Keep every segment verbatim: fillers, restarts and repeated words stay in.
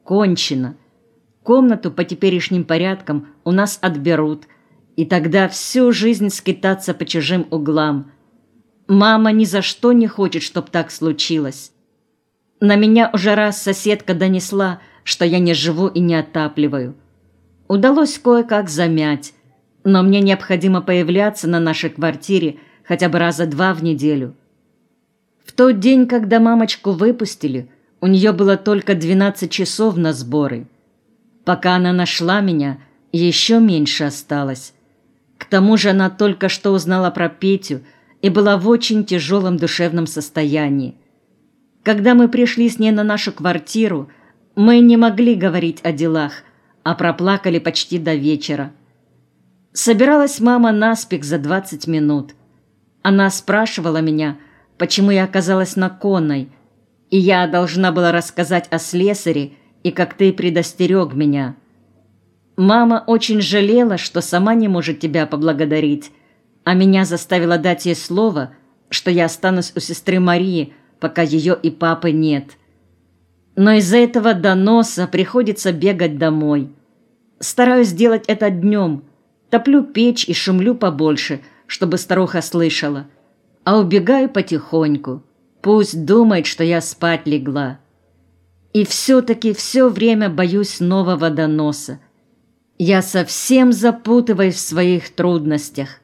кончено. Комнату по теперешним порядкам у нас отберут, и тогда всю жизнь скитаться по чужим углам. Мама ни за что не хочет, чтоб так случилось. На меня уже раз соседка донесла, что я не живу и не отапливаю. Удалось кое-как замять, но мне необходимо появляться на нашей квартире хотя бы раза два в неделю. В тот день, когда мамочку выпустили, у нее было только двенадцать часов на сборы. Пока она нашла меня, еще меньше осталось. К тому же она только что узнала про Петю и была в очень тяжелом душевном состоянии. Когда мы пришли с ней на нашу квартиру, мы не могли говорить о делах, а проплакали почти до вечера. Собиралась мама наспех за двадцать минут. Она спрашивала меня, почему я оказалась на конной, и я должна была рассказать о слесаре и как ты предостерег меня. Мама очень жалела, что сама не может тебя поблагодарить, а меня заставила дать ей слово, что я останусь у сестры Марии, пока ее и папы нет. Но из-за этого доноса приходится бегать домой. Стараюсь делать это днем, топлю печь и шумлю побольше, чтобы старуха слышала, а убегаю потихоньку. Пусть думает, что я спать легла. И все-таки все время боюсь нового доноса. Я совсем запутываюсь в своих трудностях.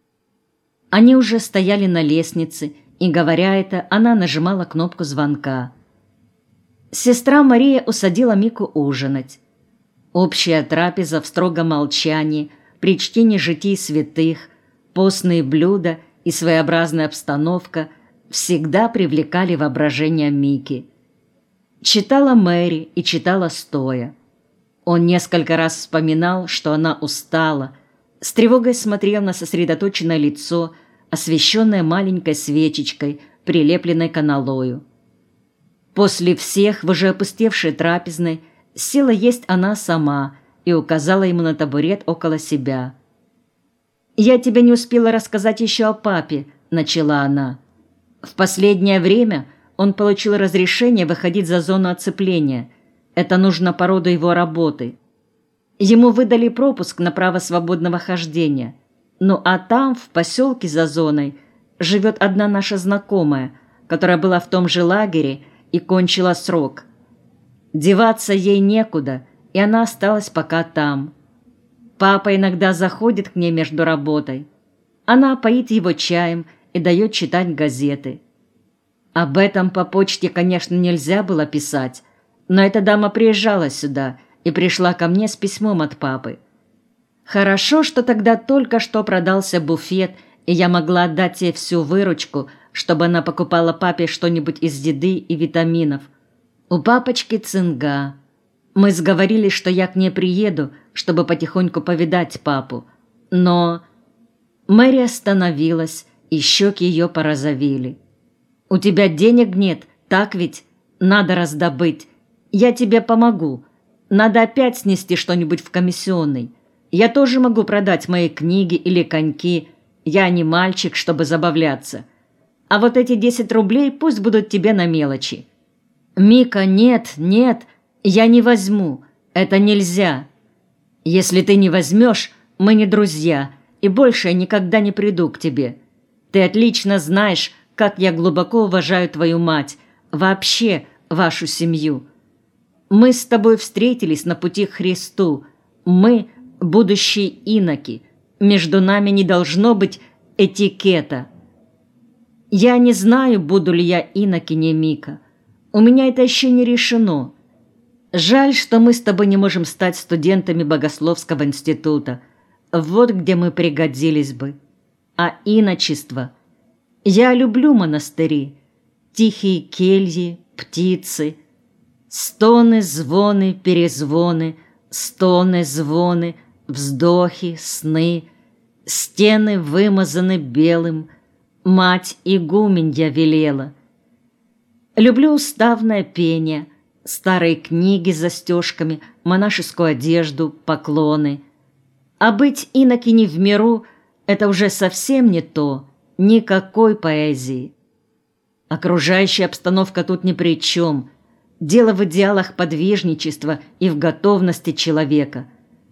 Они уже стояли на лестнице, и, говоря это, она нажимала кнопку звонка. Сестра Мария усадила Мику ужинать. Общая трапеза в строгом молчании, при чтении житий святых, постные блюда и своеобразная обстановка всегда привлекали воображение Мики. Читала Мэри и читала стоя. Он несколько раз вспоминал, что она устала, с тревогой смотрел на сосредоточенное лицо, освещенное маленькой свечечкой, прилепленной к аналою. После всех в уже опустевшей трапезной села есть она сама и указала ему на табурет около себя. «Я тебе не успела рассказать еще о папе», — начала она. «В последнее время он получил разрешение выходить за зону оцепления. Это нужно по роду его работы. Ему выдали пропуск на право свободного хождения. Ну а там, в поселке за зоной, живет одна наша знакомая, которая была в том же лагере и кончила срок. Деваться ей некуда, и она осталась пока там. Папа иногда заходит к ней между работой. Она поит его чаем и дает читать газеты. Об этом по почте, конечно, нельзя было писать, но эта дама приезжала сюда и пришла ко мне с письмом от папы. Хорошо, что тогда только что продался буфет, и я могла отдать ей всю выручку, чтобы она покупала папе что-нибудь из еды и витаминов. У папочки цинга. Мы сговорились, что я к ней приеду, чтобы потихоньку повидать папу. Но Мэри остановилась, и щеки ее порозовели. «У тебя денег нет, так ведь? Надо раздобыть. Я тебе помогу. Надо опять снести что-нибудь в комиссионный. Я тоже могу продать мои книги или коньки. Я не мальчик, чтобы забавляться. А вот эти десять рублей пусть будут тебе на мелочи». «Мика, нет, нет, я не возьму. Это нельзя. Если ты не возьмешь, мы не друзья, и больше я никогда не приду к тебе. Ты отлично знаешь, как я глубоко уважаю твою мать, вообще вашу семью. Мы с тобой встретились на пути к Христу. Мы – будущие иноки. Между нами не должно быть этикета. Я не знаю, буду ли я инокиней, Мика. У меня это еще не решено. Жаль, что мы с тобой не можем стать студентами Богословского института. Вот где мы пригодились бы. А иночество. Я люблю монастыри. Тихие кельи, птицы. Стоны, звоны, перезвоны, стоны, звоны, вздохи, сны. Стены вымазаны белым. Мать игуменья велела. Люблю уставное пение, старые книги с застежками, монашескую одежду, поклоны. А быть инокиней в миру – это уже совсем не то, никакой поэзии. Окружающая обстановка тут ни при чем. Дело в идеалах подвижничества и в готовности человека –